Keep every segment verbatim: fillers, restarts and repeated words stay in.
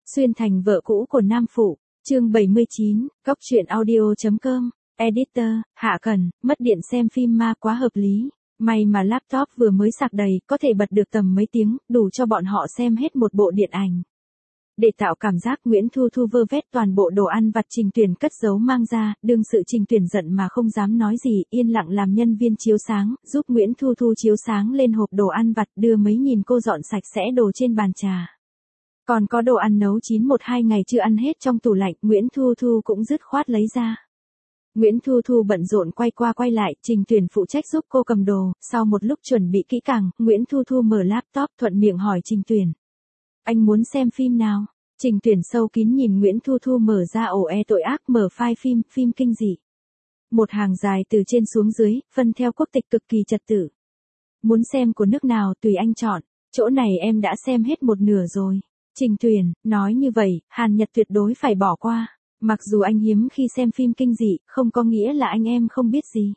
Xuyên thành vợ cũ của nam phụ, chương bảy mươi chín, góc truyện audio chấm com, editor, Hạ Cần, mất điện xem phim ma quá hợp lý. May mà laptop vừa mới sạc đầy, có thể bật được tầm mấy tiếng, đủ cho bọn họ xem hết một bộ điện ảnh. Để tạo cảm giác Nguyễn Thu Thu vơ vét toàn bộ đồ ăn vặt Trình Tuyển cất giấu mang ra, đương sự Trình Tuyển giận mà không dám nói gì, yên lặng làm nhân viên chiếu sáng, giúp Nguyễn Thu Thu chiếu sáng lên hộp đồ ăn vặt, đưa mấy nhìn cô dọn sạch sẽ đồ trên bàn trà. Còn có đồ ăn nấu chín một hai ngày chưa ăn hết trong tủ lạnh, Nguyễn Thu Thu cũng dứt khoát lấy ra. Nguyễn Thu Thu bận rộn quay qua quay lại, Trình Tuyển phụ trách giúp cô cầm đồ, sau một lúc chuẩn bị kỹ càng, Nguyễn Thu Thu mở laptop thuận miệng hỏi Trình Tuyển. Anh muốn xem phim nào? Trình Tuyển sâu kín nhìn Nguyễn Thu Thu mở ra ổ e tội ác, mở file phim, phim kinh dị. Một hàng dài từ trên xuống dưới, phân theo quốc tịch cực kỳ trật tự. Muốn xem của nước nào tùy anh chọn, chỗ này em đã xem hết một nửa rồi. Trình Tuyển, nói như vậy, Hàn Nhật tuyệt đối phải bỏ qua. Mặc dù anh hiếm khi xem phim kinh dị, không có nghĩa là anh em không biết gì.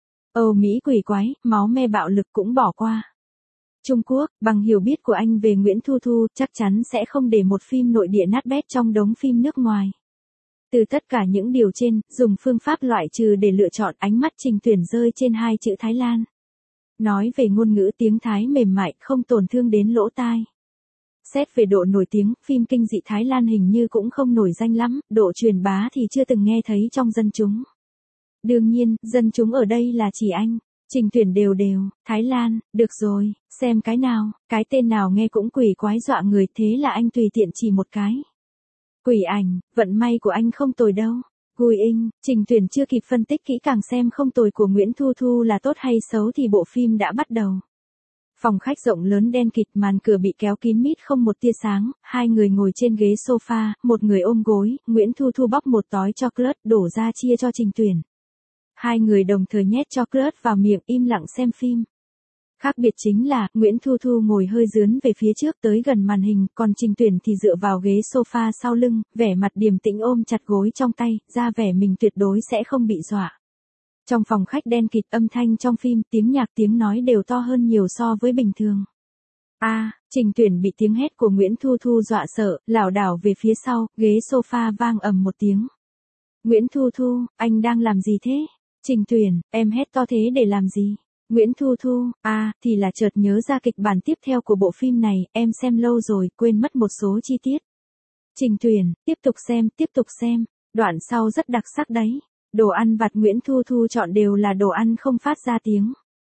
Âu Mỹ quỷ quái, máu me bạo lực cũng bỏ qua. Trung Quốc, bằng hiểu biết của anh về Nguyễn Thu Thu, chắc chắn sẽ không để một phim nội địa nát bét trong đống phim nước ngoài. Từ tất cả những điều trên, dùng phương pháp loại trừ để lựa chọn, ánh mắt Trình Tuyển rơi trên hai chữ Thái Lan. Nói về ngôn ngữ tiếng Thái mềm mại, không tổn thương đến lỗ tai. Xét về độ nổi tiếng, phim kinh dị Thái Lan hình như cũng không nổi danh lắm, độ truyền bá thì chưa từng nghe thấy trong dân chúng. Đương nhiên, dân chúng ở đây là chỉ anh. Trình Tuyển đều đều, Thái Lan, được rồi, xem cái nào, cái tên nào nghe cũng quỷ quái dọa người, thế là anh tùy tiện chỉ một cái. Quỷ ảnh, vận may của anh không tồi đâu. Gùi in, Trình Tuyển chưa kịp phân tích kỹ càng xem không tồi của Nguyễn Thu Thu là tốt hay xấu thì bộ phim đã bắt đầu. Phòng khách rộng lớn đen kịt, màn cửa bị kéo kín mít không một tia sáng, hai người ngồi trên ghế sofa, một người ôm gối, Nguyễn Thu Thu bóc một tói chocolate đổ ra chia cho Trình Tuyển. Hai người đồng thời nhét chocolate vào miệng, im lặng xem phim. Khác biệt chính là, Nguyễn Thu Thu ngồi hơi dướn về phía trước tới gần màn hình, còn Trình Tuyển thì dựa vào ghế sofa sau lưng, vẻ mặt điềm tĩnh ôm chặt gối trong tay, ra vẻ mình tuyệt đối sẽ không bị dọa. Trong phòng khách đen kịt, âm thanh trong phim, tiếng nhạc tiếng nói đều to hơn nhiều so với bình thường. A, à, Trình Tuyển bị tiếng hét của Nguyễn Thu Thu dọa sợ, lảo đảo về phía sau, ghế sofa vang ầm một tiếng. Nguyễn Thu Thu, anh đang làm gì thế? Trình Tuyển, em hét to thế để làm gì? Nguyễn Thu Thu, à, thì là chợt nhớ ra kịch bản tiếp theo của bộ phim này, em xem lâu rồi, quên mất một số chi tiết. Trình Tuyển, tiếp tục xem, tiếp tục xem, đoạn sau rất đặc sắc đấy. Đồ ăn vặt Nguyễn Thu Thu chọn đều là đồ ăn không phát ra tiếng.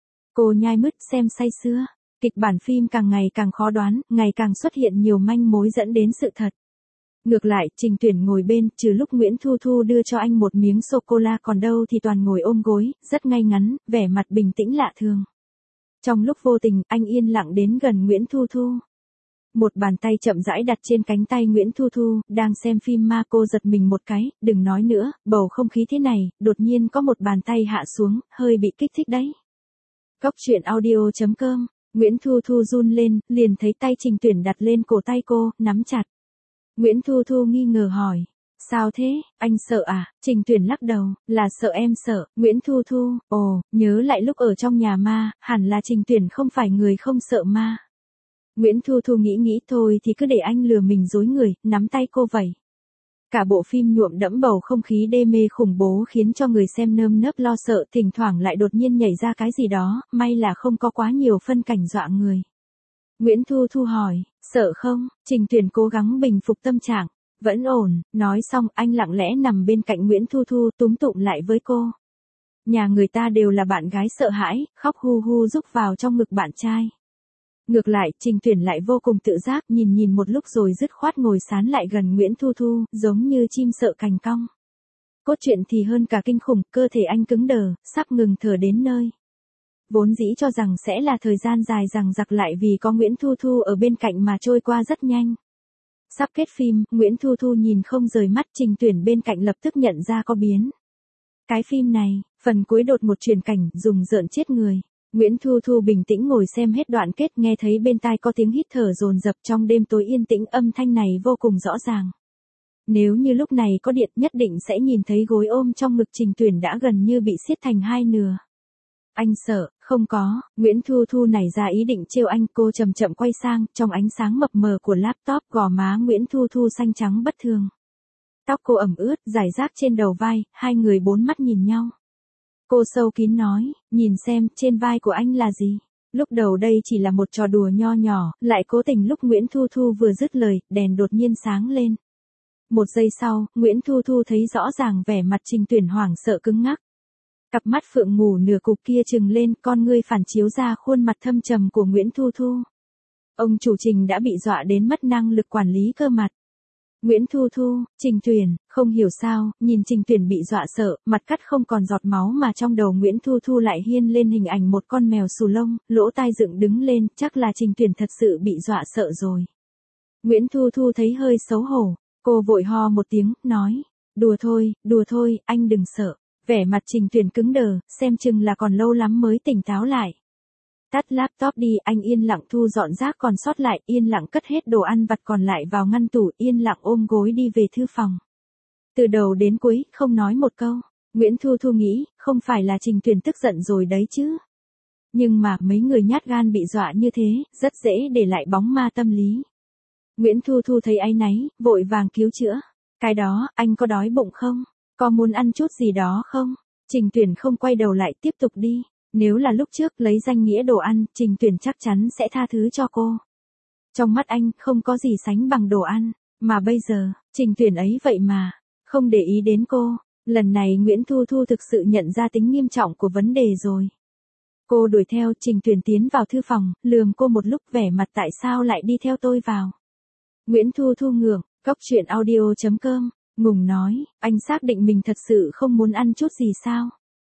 Cô nhai mứt xem say sưa. Kịch bản phim càng ngày càng khó đoán, ngày càng xuất hiện nhiều manh mối dẫn đến sự thật. Ngược lại, Trình Tuyển ngồi bên, trừ lúc Nguyễn Thu Thu đưa cho anh một miếng sô-cô-la còn đâu thì toàn ngồi ôm gối, rất ngay ngắn, vẻ mặt bình tĩnh lạ thường. Trong lúc vô tình, anh yên lặng đến gần Nguyễn Thu Thu. Một bàn tay chậm rãi đặt trên cánh tay Nguyễn Thu Thu, đang xem phim ma, cô giật mình một cái, đừng nói nữa, bầu không khí thế này, đột nhiên có một bàn tay hạ xuống, hơi bị kích thích đấy. Góc truyện audio chấm com, Nguyễn Thu Thu run lên, liền thấy tay Trình Tuyển đặt lên cổ tay cô, nắm chặt. Nguyễn Thu Thu nghi ngờ hỏi, sao thế, anh sợ à? Trình Tuyển lắc đầu, là sợ em sợ. Nguyễn Thu Thu, ồ, nhớ lại lúc ở trong nhà ma, hẳn là Trình Tuyển không phải người không sợ ma. Nguyễn Thu Thu nghĩ nghĩ thôi thì cứ để anh lừa mình dối người, nắm tay cô vậy. Cả bộ phim nhuộm đẫm bầu không khí đê mê khủng bố khiến cho người xem nơm nớp lo sợ, thỉnh thoảng lại đột nhiên nhảy ra cái gì đó, may là không có quá nhiều phân cảnh dọa người. Nguyễn Thu Thu hỏi, sợ không? Trình Tuyển cố gắng bình phục tâm trạng, vẫn ổn, nói xong anh lặng lẽ nằm bên cạnh Nguyễn Thu Thu túm tụm lại với cô. Nhà người ta đều là bạn gái sợ hãi, khóc hu hu rúc vào trong ngực bạn trai. Ngược lại, Trình Tuyển lại vô cùng tự giác, nhìn nhìn một lúc rồi dứt khoát ngồi sán lại gần Nguyễn Thu Thu, giống như chim sợ cành cong. Cốt truyện thì hơn cả kinh khủng, cơ thể anh cứng đờ, sắp ngừng thở đến nơi. Vốn dĩ cho rằng sẽ là thời gian dài dằng dặc, lại vì có Nguyễn Thu Thu ở bên cạnh mà trôi qua rất nhanh. Sắp kết phim, Nguyễn Thu Thu nhìn không rời mắt, Trình Tuyển bên cạnh lập tức nhận ra có biến. Cái phim này, phần cuối đột một chuyển cảnh, dùng rợn chết người. Nguyễn Thu Thu bình tĩnh ngồi xem hết đoạn kết, nghe thấy bên tai có tiếng hít thở dồn dập, trong đêm tối yên tĩnh âm thanh này vô cùng rõ ràng. Nếu như lúc này có điện nhất định sẽ nhìn thấy gối ôm trong ngực Trình Tuyển đã gần như bị siết thành hai nửa. Anh sợ, Không có, Nguyễn Thu Thu nảy ra ý định trêu anh, cô chậm chậm quay sang, trong ánh sáng mập mờ của laptop gò má Nguyễn Thu Thu xanh trắng bất thường. Tóc cô ẩm ướt, rải rác trên đầu vai, hai người bốn mắt nhìn nhau. Cô sâu kín nói, nhìn xem, trên vai của anh là gì? Lúc đầu đây chỉ là một trò đùa nho nhỏ, lại cố tình lúc Nguyễn Thu Thu vừa dứt lời, đèn đột nhiên sáng lên. Một giây sau, Nguyễn Thu Thu thấy rõ ràng vẻ mặt Trình Tuyển hoảng sợ cứng ngắc. Cặp mắt phượng ngủ nửa cục kia trừng lên, con ngươi phản chiếu ra khuôn mặt thâm trầm của Nguyễn Thu Thu. Ông chủ Trình đã bị dọa đến mất năng lực quản lý cơ mặt. Nguyễn Thu Thu, Trình Tuyển, không hiểu sao, nhìn Trình Tuyển bị dọa sợ, mặt cắt không còn giọt máu mà trong đầu Nguyễn Thu Thu lại hiên lên hình ảnh một con mèo xù lông, lỗ tai dựng đứng lên, chắc là Trình Tuyển thật sự bị dọa sợ rồi. Nguyễn Thu Thu thấy hơi xấu hổ, cô vội ho một tiếng, nói, đùa thôi, đùa thôi, anh đừng sợ. Vẻ mặt Trình Tuyển cứng đờ, xem chừng là còn lâu lắm mới tỉnh táo lại. Tắt laptop đi, anh yên lặng thu dọn rác còn sót lại, yên lặng cất hết đồ ăn vặt còn lại vào ngăn tủ, yên lặng ôm gối đi về thư phòng. Từ đầu đến cuối, không nói một câu. Nguyễn Thu Thu nghĩ, không phải là Trình Tuyển tức giận rồi đấy chứ. Nhưng mà, mấy người nhát gan bị dọa như thế, rất dễ để lại bóng ma tâm lý. Nguyễn Thu Thu thấy áy náy, vội vàng cứu chữa. Cái đó, anh có đói bụng không? Có muốn ăn chút gì đó không? Trình Tuyển không quay đầu lại, tiếp tục đi. Nếu là lúc trước lấy danh nghĩa đồ ăn, Trình Tuyển chắc chắn sẽ tha thứ cho cô. Trong mắt anh, không có gì sánh bằng đồ ăn. Mà bây giờ, Trình Tuyển ấy vậy mà, không để ý đến cô. Lần này Nguyễn Thu Thu thực sự nhận ra tính nghiêm trọng của vấn đề rồi. Cô đuổi theo, Trình Tuyển tiến vào thư phòng, lườm cô một lúc, vẻ mặt tại sao lại đi theo tôi vào. Nguyễn Thu Thu ngượng, góc truyện audio chấm com. Ngùng nói, anh xác định mình thật sự không muốn ăn chút gì sao?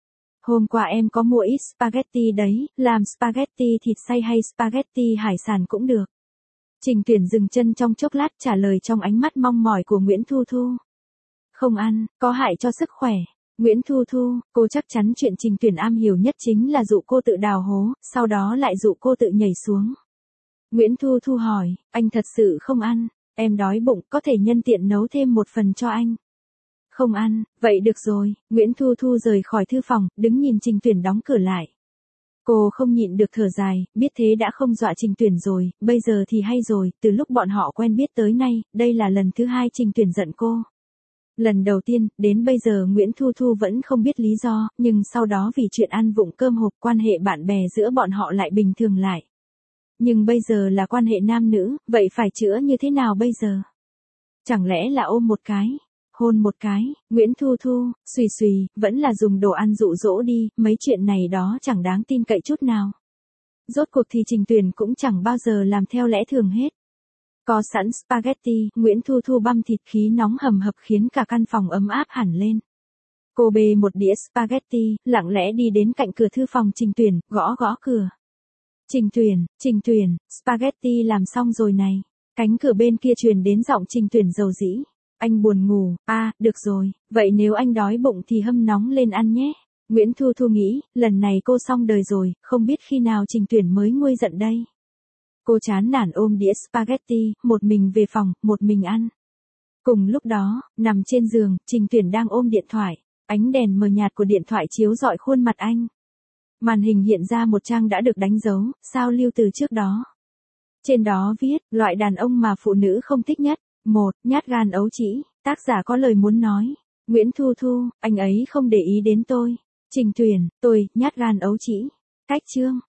Hôm qua em có mua ít spaghetti đấy, làm spaghetti thịt xay hay spaghetti hải sản cũng được. Trình Tuyển dừng chân trong chốc lát trả lời trong ánh mắt mong mỏi của Nguyễn Thu Thu. Không ăn, có hại cho sức khỏe. Nguyễn Thu Thu, cô chắc chắn chuyện Trình Tuyển am hiểu nhất chính là dụ cô tự đào hố, sau đó lại dụ cô tự nhảy xuống. Nguyễn Thu Thu hỏi, anh thật sự không ăn? Em đói bụng, có thể nhân tiện nấu thêm một phần cho anh. Không ăn, vậy được rồi. Nguyễn Thu Thu rời khỏi thư phòng, đứng nhìn Trình Tuyển đóng cửa lại. Cô không nhịn được thở dài, biết thế đã không dọa Trình Tuyển rồi, bây giờ thì hay rồi, từ lúc bọn họ quen biết tới nay, đây là lần thứ hai Trình Tuyển giận cô. Lần đầu tiên, đến bây giờ Nguyễn Thu Thu vẫn không biết lý do, nhưng sau đó vì chuyện ăn vụng cơm hộp, quan hệ bạn bè giữa bọn họ lại bình thường lại. Nhưng bây giờ là quan hệ nam nữ, vậy phải chữa như thế nào bây giờ? Chẳng lẽ là ôm một cái, hôn một cái, Nguyễn Thu Thu, xùy xùy, vẫn là dùng đồ ăn dụ dỗ đi, mấy chuyện này đó chẳng đáng tin cậy chút nào. Rốt cuộc thì Trình Tuyển cũng chẳng bao giờ làm theo lẽ thường hết. Có sẵn spaghetti, Nguyễn Thu Thu băm thịt, khí nóng hầm hập khiến cả căn phòng ấm áp hẳn lên. Cô bê một đĩa spaghetti, lặng lẽ đi đến cạnh cửa thư phòng Trình Tuyển, gõ gõ cửa. Trình Tuyển, Trình Tuyển, spaghetti làm xong rồi này. Cánh cửa bên kia truyền đến giọng Trình Tuyển dầu dĩ. Anh buồn ngủ, à, được rồi, vậy nếu anh đói bụng thì hâm nóng lên ăn nhé. Nguyễn Thu Thu nghĩ, lần này cô xong đời rồi, không biết khi nào Trình Tuyển mới nguôi giận đây. Cô chán nản ôm đĩa spaghetti, một mình về phòng, một mình ăn. Cùng lúc đó, nằm trên giường, Trình Tuyển đang ôm điện thoại. Ánh đèn mờ nhạt của điện thoại chiếu rọi khuôn mặt anh. Màn hình hiện ra một trang đã được đánh dấu, sao lưu từ trước đó. Trên đó viết, loại đàn ông mà phụ nữ không thích nhất. Một, nhát gan ấu trĩ, tác giả có lời muốn nói. Nguyễn Thu Thu, anh ấy không để ý đến tôi. Trình Tuyển, tôi, nhát gan ấu trĩ. Cách chương.